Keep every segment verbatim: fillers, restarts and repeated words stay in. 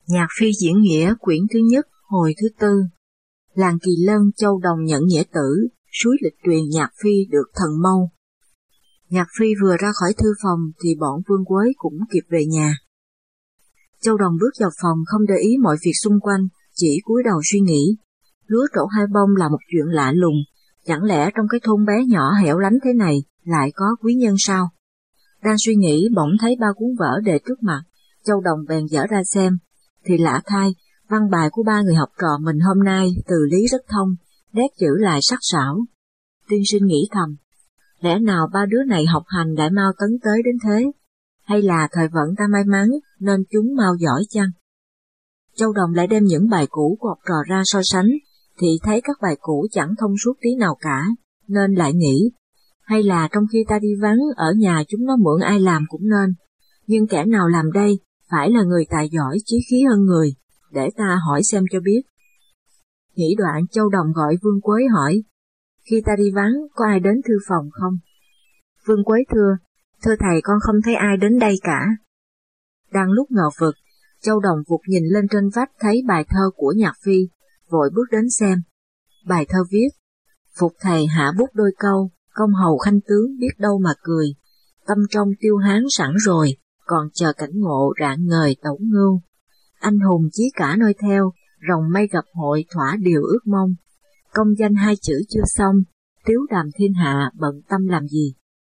Nhạc Phi diễn nghĩa quyển thứ nhất, hồi thứ tư. Làng Kỳ Lân, Châu Đồng nhận nghĩa tử, suối lịch truyền Nhạc Phi được thần mâu. Nhạc Phi vừa ra khỏi thư phòng thì bọn Vương Quế cũng kịp về nhà. Châu Đồng bước vào phòng không để ý mọi việc xung quanh, chỉ cúi đầu suy nghĩ. Lúa trổ hai bông là một chuyện lạ lùng, chẳng lẽ trong cái thôn bé nhỏ hẻo lánh thế này lại có quý nhân sao? Đang suy nghĩ bỗng thấy ba cuốn vở để trước mặt, Châu Đồng bèn dở ra xem, thì lạ thay, văn bài của ba người học trò mình hôm nay từ lý rất thông, nét chữ lại sắc sảo. Tiên sinh nghĩ thầm, lẽ nào ba đứa này học hành lại mau tấn tới đến thế, hay là thời vận ta may mắn nên chúng mau giỏi chăng? Châu Đồng lại đem những bài cũ của học trò ra so sánh, thì thấy các bài cũ chẳng thông suốt tí nào cả, nên lại nghĩ, hay là trong khi ta đi vắng ở nhà chúng nó mượn ai làm cũng nên, nhưng kẻ nào làm đây phải là người tài giỏi chí khí hơn người, để ta hỏi xem cho biết. Nghĩ đoạn Châu Đồng gọi Vương Quế hỏi, khi ta đi vắng có ai đến thư phòng không? Vương Quế thưa, thưa thầy con không thấy ai đến đây cả. Đang lúc ngờ vực, Châu Đồng vụt nhìn lên trên vách thấy bài thơ của Nhạc Phi, vội bước đến xem. Bài thơ viết, phục thầy hạ bút đôi câu, công hầu khanh tướng biết đâu mà cười, tâm trong tiêu hán sẵn rồi, còn chờ cảnh ngộ rạng ngời tẩu ngưu. Anh hùng chí cả noi theo, rồng mây gặp hội thỏa điều ước mong. Công danh hai chữ chưa xong, tiếu đàm thiên hạ bận tâm làm gì.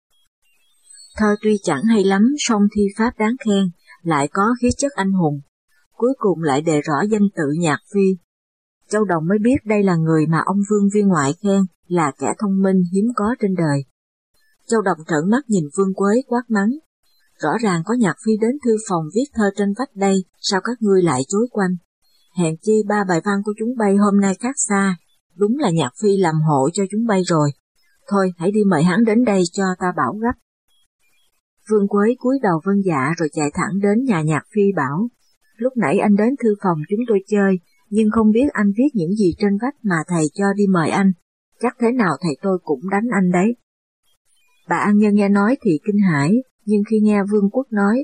Thơ tuy chẳng hay lắm, song thi pháp đáng khen, lại có khí chất anh hùng. Cuối cùng lại đề rõ danh tự Nhạc Phi. Châu Đồng mới biết đây là người mà ông Vương viên ngoại khen là kẻ thông minh hiếm có trên đời. Châu Đồng trợn mắt nhìn Vương Quế quát mắng. Rõ ràng có Nhạc Phi đến thư phòng viết thơ trên vách đây, sao các ngươi lại chối quanh? Hèn chi ba bài văn của chúng bay hôm nay khác xa, đúng là Nhạc Phi làm hộ cho chúng bay rồi. Thôi hãy đi mời hắn đến đây cho ta bảo gấp. Vương Quế cúi đầu vâng dạ rồi chạy thẳng đến nhà Nhạc Phi bảo, lúc nãy anh đến thư phòng chúng tôi chơi, nhưng không biết anh viết những gì trên vách mà thầy cho đi mời anh, chắc thế nào thầy tôi cũng đánh anh đấy. Bà An Nhân nghe nói thì kinh hãi, nhưng khi nghe Vương Quốc nói,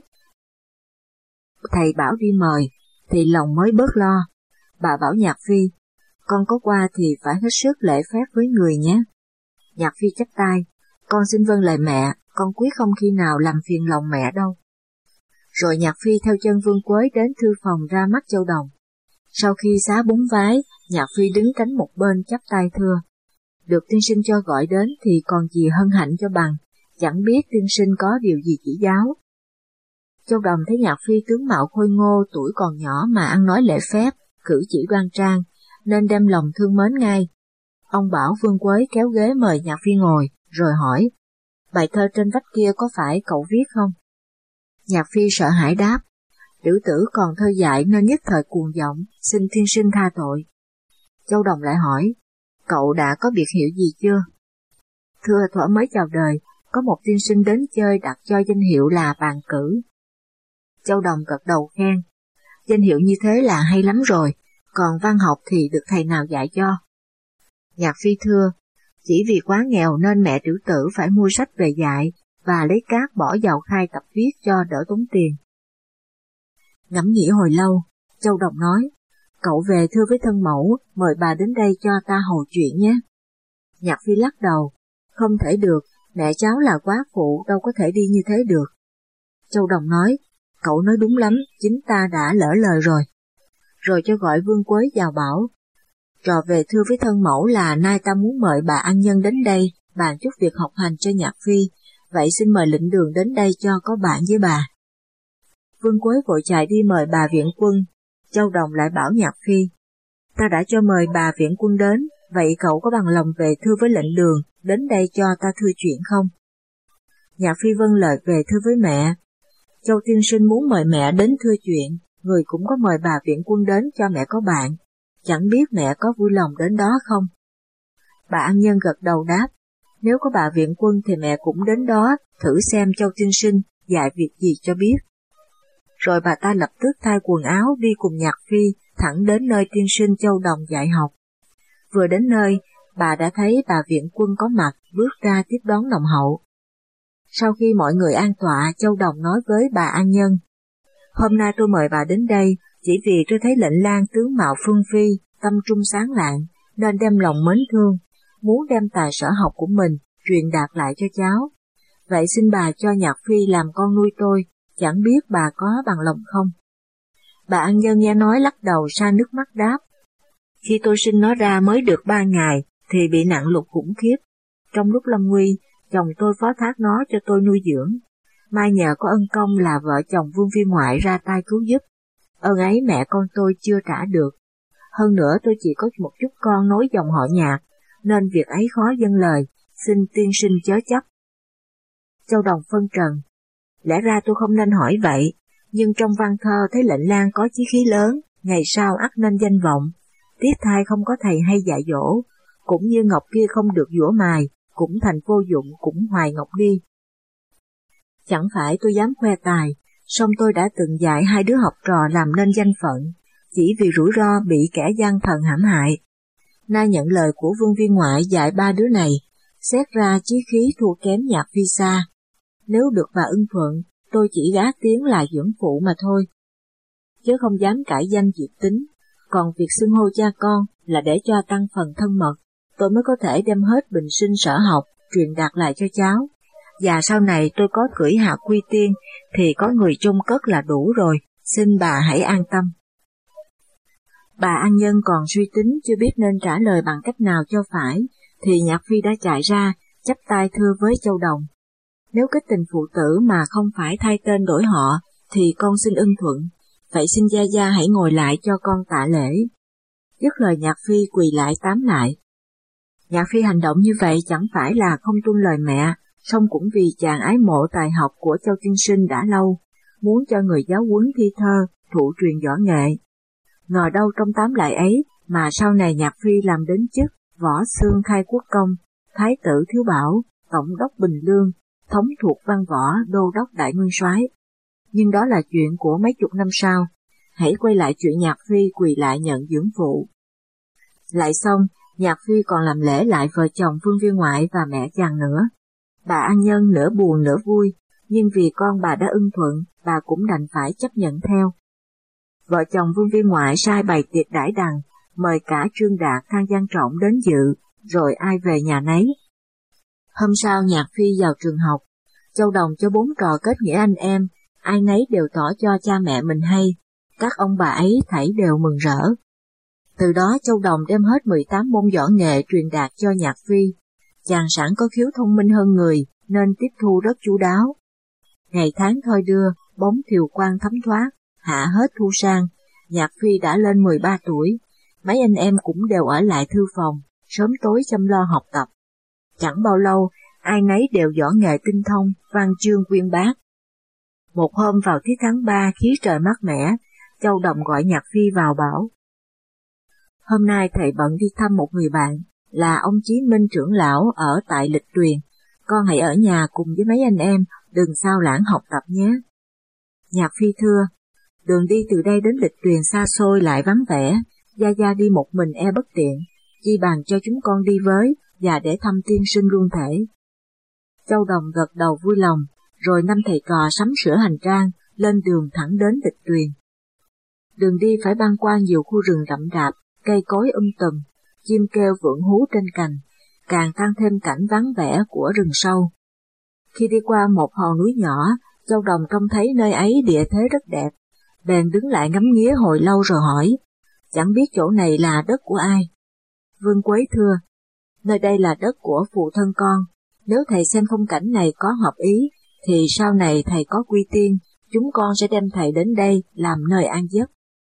thầy bảo đi mời, thì lòng mới bớt lo. Bà bảo Nhạc Phi, con có qua thì phải hết sức lễ phép với người nhé. Nhạc Phi chắp tay, con xin vâng lời mẹ, con quyết không khi nào làm phiền lòng mẹ đâu. Rồi Nhạc Phi theo chân Vương Quế đến thư phòng ra mắt Châu Đồng. Sau khi xá búng vái, Nhạc Phi đứng cánh một bên chắp tay thưa, được tiên sinh cho gọi đến thì còn gì hân hạnh cho bằng, chẳng biết tiên sinh có điều gì chỉ giáo. Châu Đồng thấy Nhạc Phi tướng mạo khôi ngô, tuổi còn nhỏ mà ăn nói lễ phép, cử chỉ đoan trang, nên đem lòng thương mến ngay. Ông bảo Vương Quế kéo ghế mời Nhạc Phi ngồi, rồi hỏi, bài thơ trên vách kia có phải cậu viết không? Nhạc Phi sợ hãi đáp, tiểu tử còn thơ dại nên nhất thời cuồng vọng, xin tiên sinh tha tội. Châu Đồng lại hỏi, cậu đã có biệt hiệu gì chưa? Thưa thuở mới chào đời, có một tiên sinh đến chơi đặt cho danh hiệu là Bàn Cử. Châu Đồng gật đầu khen, danh hiệu như thế là hay lắm rồi, còn văn học thì được thầy nào dạy cho? Nhạc Phi thưa, chỉ vì quá nghèo nên mẹ tiểu tử phải mua sách về dạy, và lấy cát bỏ vào khai tập viết cho đỡ tốn tiền. Ngẫm nghĩ hồi lâu, Châu Đồng nói, cậu về thưa với thân mẫu, mời bà đến đây cho ta hầu chuyện nhé. Nhạc Phi lắc đầu, không thể được, mẹ cháu là quá phụ đâu có thể đi như thế được. Châu Đồng nói, cậu nói đúng lắm, chính ta đã lỡ lời rồi. Rồi cho gọi Vương Quế vào bảo, trò về thưa với thân mẫu là nay ta muốn mời bà An Nhân đến đây, bàn chút việc học hành cho Nhạc Phi, vậy xin mời lệnh đường đến đây cho có bạn với bà. Vương Quế vội chạy đi mời bà Viện Quân, Châu Đồng lại bảo Nhạc Phi, ta đã cho mời bà Viện Quân đến, vậy cậu có bằng lòng về thưa với lệnh đường, đến đây cho ta thưa chuyện không? Nhạc Phi vâng lời về thưa với mẹ. Châu tiên sinh muốn mời mẹ đến thưa chuyện, người cũng có mời bà Viện Quân đến cho mẹ có bạn, chẳng biết mẹ có vui lòng đến đó không? Bà An Nhân gật đầu đáp, nếu có bà Viện Quân thì mẹ cũng đến đó, thử xem Châu tiên sinh dạy việc gì cho biết. Rồi bà ta lập tức thay quần áo đi cùng Nhạc Phi thẳng đến nơi tiên sinh Châu Đồng dạy học. Vừa đến nơi, bà đã thấy bà Viện Quân có mặt, bước ra tiếp đón nồng hậu. Sau khi mọi người an tọa, Châu Đồng nói với bà An Nhân, hôm nay tôi mời bà đến đây Chỉ vì tôi thấy lệnh lang tướng mạo phương phi, tâm trung sáng lạng, nên đem lòng mến thương, muốn đem tài sở học của mình truyền đạt lại cho cháu. Vậy xin bà cho Nhạc Phi làm con nuôi tôi, chẳng biết bà có bằng lòng không? Bà An Nhân nghe nói lắc đầu sa nước mắt đáp. Khi tôi sinh nó ra mới được ba ngày thì bị nặng lục khủng khiếp. Trong lúc lâm nguy, chồng tôi phó thác nó cho tôi nuôi dưỡng. Mai nhờ có ân công là vợ chồng Vương Viên Ngoại ra tay cứu giúp. Ơn ấy mẹ con tôi chưa trả được. Hơn nữa tôi chỉ có một chút con nối dòng họ Nhạc, nên việc ấy khó dâng lời, xin tiên sinh chớ chấp. Châu Đồng phân trần. Lẽ ra tôi không nên hỏi vậy, nhưng trong văn thơ thấy lệnh lang có chí khí lớn, ngày sau ắt nên danh vọng. Tiếc thay không có thầy hay dạy dỗ, cũng như ngọc kia không được giũa mài, cũng thành vô dụng, cũng hoài ngọc đi. Chẳng phải tôi dám khoe tài, song tôi đã từng dạy hai đứa học trò làm nên danh phận, chỉ vì rủi ro bị kẻ gian thần hãm hại. Nay nhận lời của Vương Viên Ngoại dạy ba đứa này, xét ra chí khí thua kém Nhạc Phi xa. Nếu được bà ưng thuận, tôi chỉ gá tiếng là dưỡng phụ mà thôi, chứ không dám cãi danh diệt tính. Còn việc xưng hô cha con là để cho tăng phần thân mật, tôi mới có thể đem hết bình sinh sở học truyền đạt lại cho cháu. Và sau này tôi có cưỡi hạ quy tiên thì có người trông cất là đủ rồi, xin bà hãy an tâm. Bà An Nhân còn suy tính chưa biết nên trả lời bằng cách nào cho phải, thì Nhạc Phi đã chạy ra, chắp tay thưa với Châu Đồng. Nếu kết tình phụ tử mà không phải thay tên đổi họ, thì con xin ưng thuận, vậy xin gia gia hãy ngồi lại cho con tạ lễ. Dứt lời Nhạc Phi quỳ lại tám lại. Nhạc Phi hành động như vậy chẳng phải là không tuân lời mẹ, song cũng vì chàng ái mộ tài học của Châu tiên sinh đã lâu, muốn cho người giáo huấn thi thơ, thụ truyền võ nghệ. Ngờ đâu trong tám lại ấy mà sau này Nhạc Phi làm đến chức Võ Xương Khai Quốc Công, Thái tử Thiếu Bảo, Tổng đốc Bình Lương, thống thuộc văn võ đô đốc đại nguyên soái. Nhưng đó là chuyện của mấy chục năm sau. Hãy quay lại chuyện Nhạc Phi quỳ lại nhận dưỡng phụ. Lại xong, Nhạc Phi còn làm lễ lại vợ chồng Vương Viên Ngoại và mẹ chàng nữa. Bà An Nhân nửa buồn nửa vui, nhưng vì con bà đã ưng thuận, bà cũng đành phải chấp nhận theo. Vợ chồng Vương Viên Ngoại sai bày tiệc đãi đằng, mời cả Trương Đạt, Thang Giang Trọng đến dự, rồi ai về nhà nấy. Hôm sau Nhạc Phi vào trường học, Châu Đồng cho bốn trò kết nghĩa anh em, ai nấy đều tỏ cho cha mẹ mình hay, các ông bà ấy thảy đều mừng rỡ. Từ đó Châu Đồng đem hết mười tám môn võ nghệ truyền đạt cho Nhạc Phi. Chàng sẵn có khiếu thông minh hơn người, nên tiếp thu rất chu đáo. Ngày tháng thoi đưa, bóng thiều quang thấm thoát, hạ hết thu sang, Nhạc Phi đã lên mười ba tuổi, mấy anh em cũng đều ở lại thư phòng, sớm tối chăm lo học tập. Chẳng bao lâu, ai nấy đều võ nghệ tinh thông, văn chương uyên bác. Một hôm vào tiết tháng ba khí trời mát mẻ, Châu Đồng gọi Nhạc Phi vào bảo. Hôm nay thầy bận đi thăm một người bạn, là ông Chí Minh trưởng lão ở tại Lịch Tuyền, con hãy ở nhà cùng với mấy anh em, đừng sao lãng học tập nhé. Nhạc Phi thưa, đường đi từ đây đến Lịch Tuyền xa xôi lại vắng vẻ, gia gia đi một mình e bất tiện, chi bằng cho chúng con đi với, và để thăm tiên sinh luôn thể. Châu Đồng gật đầu vui lòng, rồi năm thầy trò sắm sửa hành trang, lên đường thẳng đến Lịch Tuyền. Đường đi phải băng qua nhiều khu rừng rậm rạp, cây cối um tùm, chim kêu vượn hú trên cành, càng tăng thêm cảnh vắng vẻ của rừng sâu. Khi đi qua một hòn núi nhỏ, Châu Đồng trông thấy nơi ấy địa thế rất đẹp, bèn đứng lại ngắm nghía hồi lâu rồi hỏi, chẳng biết chỗ này là đất của ai? Vương Quế thưa, nơi đây là đất của phụ thân con, nếu thầy xem phong cảnh này có hợp ý, thì sau này thầy có quy tiên, chúng con sẽ đem thầy đến đây làm nơi an giấc.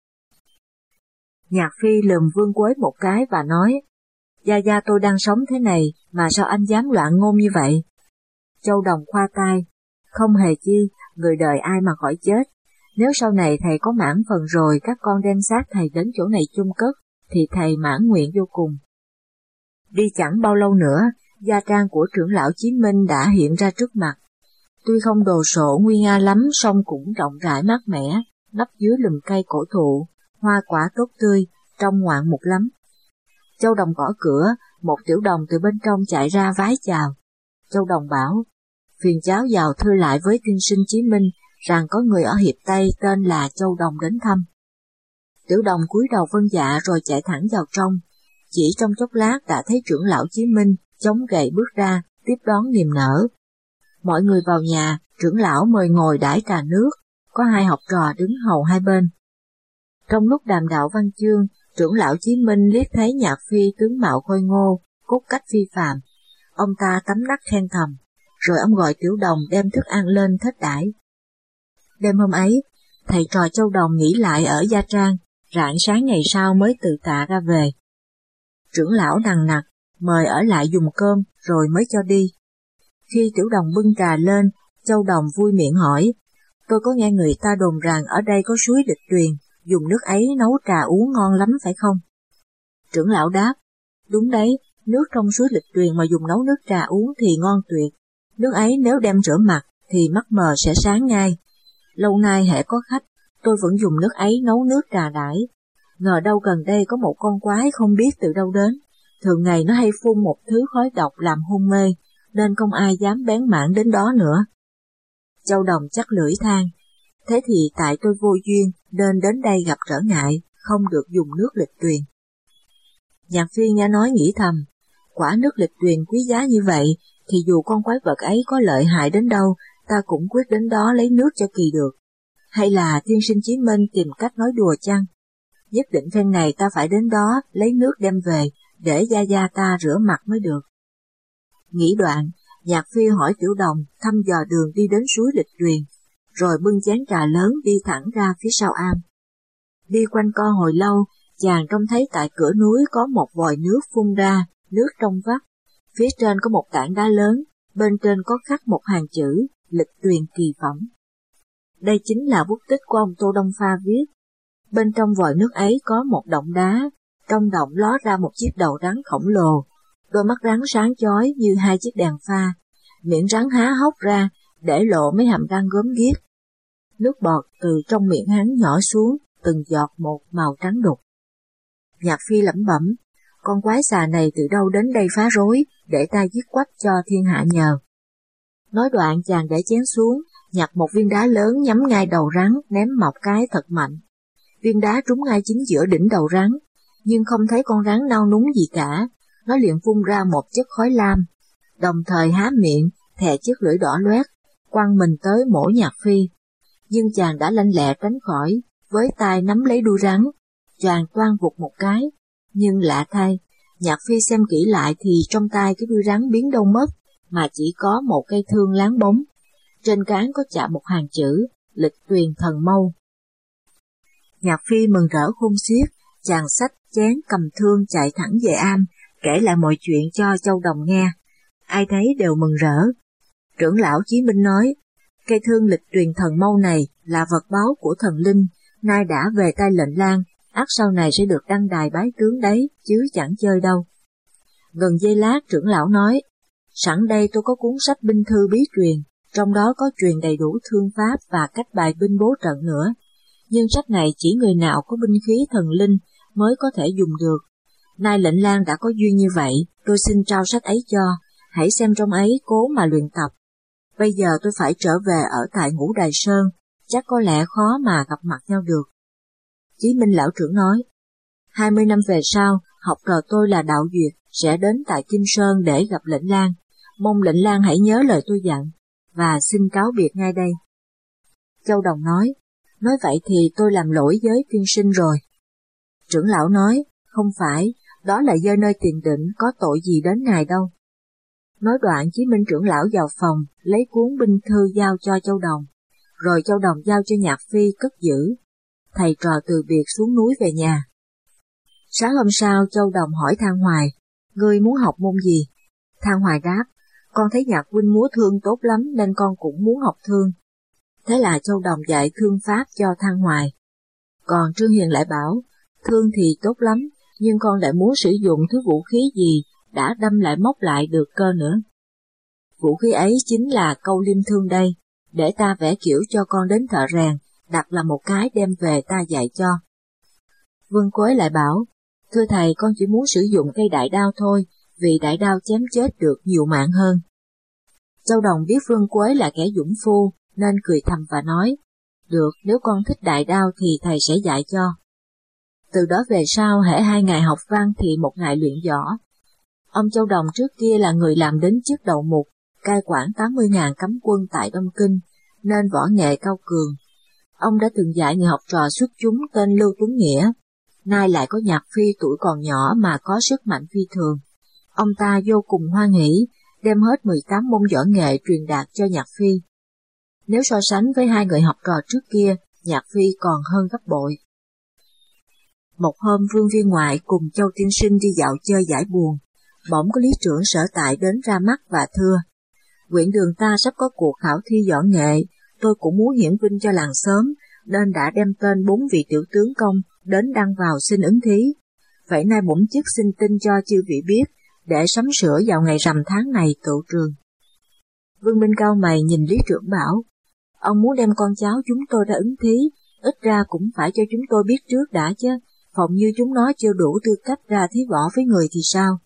Nhạc Phi lườm Vương Quế một cái và nói, gia gia tôi đang sống thế này, mà sao anh dám loạn ngôn như vậy? Châu Đồng khoa tay, không hề chi, người đời ai mà khỏi chết. Nếu sau này thầy có mãn phần rồi các con đem xác thầy đến chỗ này chung cất, thì thầy mãn nguyện vô cùng. Đi chẳng bao lâu nữa, gia trang của trưởng lão Chí Minh đã hiện ra trước mặt. Tuy không đồ sộ nguy nga lắm, song cũng rộng rãi mát mẻ, nấp dưới lùm cây cổ thụ, hoa quả tốt tươi, trông ngoạn mục lắm. Châu Đồng gõ cửa, một tiểu đồng từ bên trong chạy ra vái chào. Châu Đồng bảo, phiền cháu vào thưa lại với tiên sinh Chí Minh rằng có người ở Hiệp Tây tên là Châu Đồng đến thăm. Tiểu Đồng cúi đầu vâng dạ rồi chạy thẳng vào trong. Chỉ trong chốc lát đã thấy trưởng lão Chí Minh chống gậy bước ra, tiếp đón niềm nở. Mọi người vào nhà, trưởng lão mời ngồi đãi trà nước, có hai học trò đứng hầu hai bên. Trong lúc đàm đạo văn chương, trưởng lão Chí Minh liếc thấy Nhạc Phi tướng mạo khôi ngô, cốt cách phi phàm. Ông ta tấm nắc khen thầm, rồi ông gọi Tiểu Đồng đem thức ăn lên thết đãi. Đêm hôm ấy, thầy trò Châu Đồng nghỉ lại ở Gia Trang, rạng sáng ngày sau mới từ tạ ra về. Trưởng lão nằng nặc, mời ở lại dùng cơm rồi mới cho đi. Khi Tiểu Đồng bưng trà lên, Châu Đồng vui miệng hỏi, tôi có nghe người ta đồn rằng ở đây có suối Địch Tuyền, dùng nước ấy nấu trà uống ngon lắm phải không? Trưởng lão đáp, đúng đấy, nước trong suối Địch Tuyền mà dùng nấu nước trà uống thì ngon tuyệt. Nước ấy nếu đem rửa mặt thì mắt mờ sẽ sáng ngay. Lâu nay hễ có khách, tôi vẫn dùng nước ấy nấu nước trà đãi. Ngờ đâu gần đây có một con quái không biết từ đâu đến, thường ngày nó hay phun một thứ khói độc làm hôn mê, nên không ai dám bén mảng đến đó nữa. Châu Đồng chắc lưỡi than, thế thì tại tôi vô duyên nên đến đây gặp trở ngại, không được dùng nước Lịch Tuyền. Nhạc Phi nghe nói nghĩ thầm, quả nước Lịch Tuyền quý giá như vậy, thì dù con quái vật ấy có lợi hại đến đâu, ta cũng quyết đến đó lấy nước cho kỳ được. Hay là tiên sinh Chí Minh tìm cách nói đùa chăng? Nhất định phen này ta phải đến đó lấy nước đem về, để gia gia ta rửa mặt mới được. Nghĩ đoạn, Nhạc Phi hỏi Tiểu Đồng thăm dò đường đi đến suối Lịch Tuyền, rồi bưng chén trà lớn đi thẳng ra phía sau am. Đi quanh co hồi lâu, chàng trông thấy tại cửa núi có một vòi nước phun ra, nước trong vắt. Phía trên có một tảng đá lớn, bên trên có khắc một hàng chữ, Lịch Tuyền kỳ phẩm. Đây chính là bút tích của ông Tô Đông Pha viết. Bên trong vòi nước ấy có một động đá, trong động ló ra một chiếc đầu rắn khổng lồ, đôi mắt rắn sáng chói như hai chiếc đèn pha, miệng rắn há hốc ra, để lộ mấy hàm răng gớm ghiếc. Nước bọt từ trong miệng hắn nhỏ xuống, từng giọt một màu trắng đục. Nhạc Phi lẩm bẩm, con quái xà này từ đâu đến đây phá rối, để ta giết quách cho thiên hạ nhờ. Nói đoạn chàng để chén xuống, nhặt một viên đá lớn nhắm ngay đầu rắn, ném một cái thật mạnh. Viên đá trúng ngay chính giữa đỉnh đầu rắn, nhưng không thấy con rắn nao núng gì cả, nó liền phun ra một chất khói lam, đồng thời há miệng, thè chiếc lưỡi đỏ loét, quăng mình tới mổ Nhạc Phi. Nhưng chàng đã lanh lẹ tránh khỏi, với tay nắm lấy đuôi rắn, chàng toan vụt một cái, nhưng lạ thay, Nhạc Phi xem kỹ lại thì trong tay cái đuôi rắn biến đâu mất, mà chỉ có một cây thương láng bóng. Trên cán có chạm một hàng chữ, Lịch Tuyền thần mâu. Nhạc Phi mừng rỡ khôn xiết, chàng xách chén cầm thương chạy thẳng về am, kể lại mọi chuyện cho Châu Đồng nghe. Ai thấy đều mừng rỡ. Trưởng lão Chí Minh nói, cây thương Lịch Tuyền thần mâu này là vật báu của thần linh, nay đã về tay lệnh lang, ắt sau này sẽ được đăng đài bái tướng đấy, chứ chẳng chơi đâu. Gần giây lát trưởng lão nói, sẵn đây tôi có cuốn sách binh thư bí truyền, trong đó có truyền đầy đủ thương pháp và cách bài binh bố trận nữa. Nhưng sách này chỉ người nào có binh khí thần linh mới có thể dùng được. Nay lệnh lang đã có duyên như vậy, tôi xin trao sách ấy cho, hãy xem trong ấy cố mà luyện tập. Bây giờ tôi phải trở về ở tại Ngũ Đài Sơn, chắc có lẽ khó mà gặp mặt nhau được. Chí Minh lão trưởng nói, hai mươi năm về sau, học trò tôi là Đạo Duyệt sẽ đến tại Kim Sơn để gặp lệnh lang, mong lệnh lang hãy nhớ lời tôi dặn, và xin cáo biệt ngay đây. Châu Đồng nói, nói vậy thì tôi làm lỗi với tiên sinh rồi. Trưởng lão nói, không phải, đó là do nơi tiền định có tội gì đến ngài đâu. Nói đoạn Chí Minh trưởng lão vào phòng, lấy cuốn binh thư giao cho Châu Đồng, rồi Châu Đồng giao cho Nhạc Phi cất giữ. Thầy trò từ biệt xuống núi về nhà. Sáng hôm sau Châu Đồng hỏi Thang Hoài, ngươi muốn học môn gì? Thang Hoài đáp, con thấy Nhạc huynh múa thương tốt lắm nên con cũng muốn học thương. Thế là Châu Đồng dạy thương pháp cho Thang Hoài. Còn Trương Hiền lại bảo, thương thì tốt lắm, nhưng con lại muốn sử dụng thứ vũ khí gì đã đâm lại móc lại được cơ nữa. Vũ khí ấy chính là câu liêm thương đây, để ta vẽ kiểu cho con đến thợ rèn, đặt là một cái đem về ta dạy cho. Vương Quế lại bảo, thưa thầy con chỉ muốn sử dụng cây đại đao thôi, vì đại đao chém chết được nhiều mạng hơn. Châu Đồng biết Vương Quế là kẻ dũng phu, nên cười thầm và nói, được, nếu con thích đại đao thì thầy sẽ dạy cho. Từ đó về sau hễ hai ngày học văn thì một ngày luyện võ. Ông Châu Đồng trước kia là người làm đến chức đầu mục, cai quản tám mươi nghìn cấm quân tại Đông Kinh, nên võ nghệ cao cường. Ông đã từng dạy người học trò xuất chúng tên Lưu Tuấn Nghĩa, nay lại có Nhạc Phi tuổi còn nhỏ mà có sức mạnh phi thường. Ông ta vô cùng hoan hỉ, đem hết mười tám môn võ nghệ truyền đạt cho Nhạc Phi. Nếu so sánh với hai người học trò trước kia, Nhạc Phi còn hơn gấp bội. Một hôm Vương Viên Ngoại cùng Châu Tiên Sinh đi dạo chơi giải buồn, bỗng có lý trưởng sở tại đến ra mắt và thưa: huyện đường ta sắp có cuộc khảo thi võ nghệ, tôi cũng muốn hiển vinh cho làng xóm, nên đã đem tên bốn vị tiểu tướng công đến đăng vào xin ứng thí. Vậy nay bổn chức xin tin cho chư vị biết, để sắm sửa vào ngày rằm tháng này cựu trường. Vương Minh cau mày nhìn lý trưởng bảo: ông muốn đem con cháu chúng tôi ra ứng thí, ít ra cũng phải cho chúng tôi biết trước đã chứ, phòng như chúng nó chưa đủ tư cách ra thí võ với người thì sao?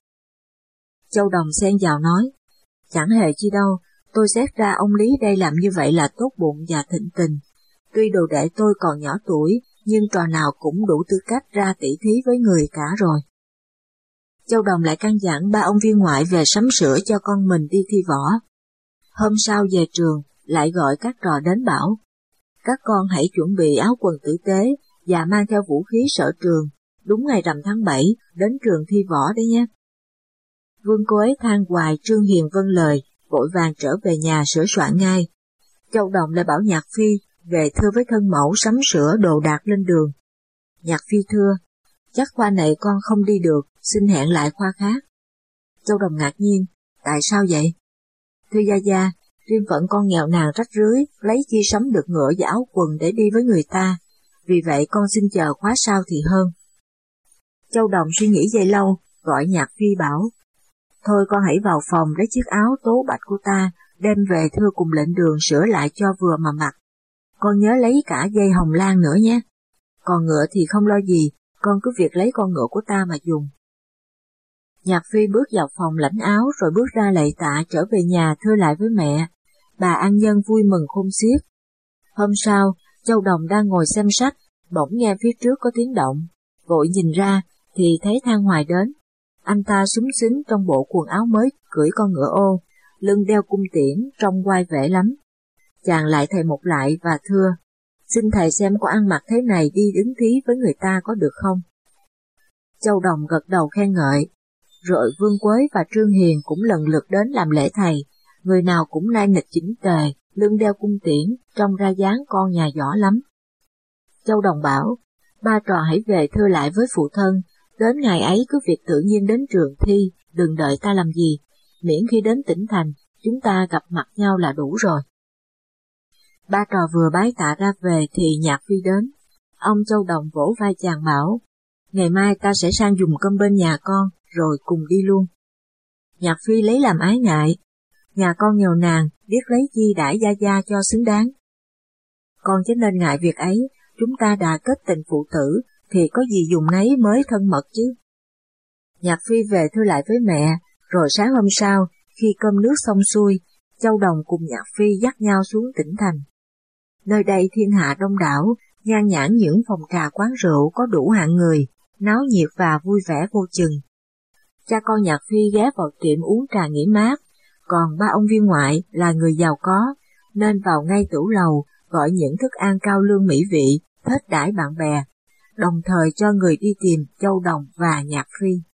Châu Đồng xen vào nói: chẳng hề chi đâu, tôi xét ra ông Lý đây làm như vậy là tốt bụng và thịnh tình. Tuy đồ đệ tôi còn nhỏ tuổi, nhưng trò nào cũng đủ tư cách ra tỷ thí với người cả rồi. Châu Đồng lại căn dặn ba ông Viên Ngoại về sắm sửa cho con mình đi thi võ. Hôm sau về trường, lại gọi các trò đến bảo: các con hãy chuẩn bị áo quần tử tế và mang theo vũ khí sở trường, đúng ngày rằm tháng bảy đến trường thi võ đấy nhé. Vương Quế than hoài Trương Hiền vâng lời, vội vàng trở về nhà sửa soạn ngay. Châu Đồng lại bảo Nhạc Phi về thưa với thân mẫu sắm sửa đồ đạc lên đường. Nhạc Phi thưa: chắc khoa này con không đi được, xin hẹn lại khoa khác. Châu Đồng ngạc nhiên: tại sao vậy? Thưa gia gia, riêng phận con nghèo nàn rách rưới, lấy chi sắm được ngựa và áo quần để đi với người ta, vì vậy con xin chờ khóa sau thì hơn. Châu Đồng suy nghĩ giây lâu, gọi Nhạc Phi bảo: thôi con hãy vào phòng lấy chiếc áo tố bạch của ta, đem về thưa cùng lệnh đường sửa lại cho vừa mà mặc. Con nhớ lấy cả dây hồng lan nữa nhé. Còn ngựa thì không lo gì, con cứ việc lấy con ngựa của ta mà dùng. Nhạc Phi bước vào phòng lãnh áo rồi bước ra lạy tạ trở về nhà thưa lại với mẹ. Bà An Nhân vui mừng khôn xiết. Hôm sau, Châu Đồng đang ngồi xem sách, bỗng nghe phía trước có tiếng động. Vội nhìn ra, thì thấy Thang Hoài đến. Anh ta xúm xính trong bộ quần áo mới, cưỡi con ngựa ô, lưng đeo cung tiễn, trông oai vệ lắm. Chàng lại thầy một lại và thưa: xin thầy xem có ăn mặc thế này đi đứng thí với người ta có được không? Châu Đồng gật đầu khen ngợi. Rồi Vương Quế và Trương Hiền cũng lần lượt đến làm lễ thầy, người nào cũng nai nịch chỉnh tề, lưng đeo cung tiễn, trông ra dáng con nhà võ lắm. Châu Đồng bảo: ba trò hãy về thưa lại với phụ thân, đến ngày ấy cứ việc tự nhiên đến trường thi, đừng đợi ta làm gì, miễn khi đến tỉnh thành, chúng ta gặp mặt nhau là đủ rồi. Ba trò vừa bái tạ ra về thì Nhạc Phi đến. Ông Châu Đồng vỗ vai chàng bảo: ngày mai ta sẽ sang dùng cơm bên nhà con, rồi cùng đi luôn. Nhạc Phi lấy làm ái ngại: nhà con nghèo nàn, biết lấy chi đãi gia gia cho xứng đáng. Con chứ nên ngại việc ấy, chúng ta đã kết tình phụ tử, thì có gì dùng nấy mới thân mật chứ. Nhạc Phi về thưa lại với mẹ, rồi sáng hôm sau, khi cơm nước xong xuôi, Châu Đồng cùng Nhạc Phi dắt nhau xuống tỉnh thành. Nơi đây thiên hạ đông đảo, nhan nhản những phòng trà quán rượu có đủ hạng người, náo nhiệt và vui vẻ vô chừng. Cha con Nhạc Phi ghé vào tiệm uống trà nghỉ mát, còn ba ông Viên Ngoại là người giàu có, nên vào ngay tửu lầu gọi những thức ăn cao lương mỹ vị, thết đãi bạn bè, đồng thời cho người đi tìm Châu Đồng và Nhạc Phi.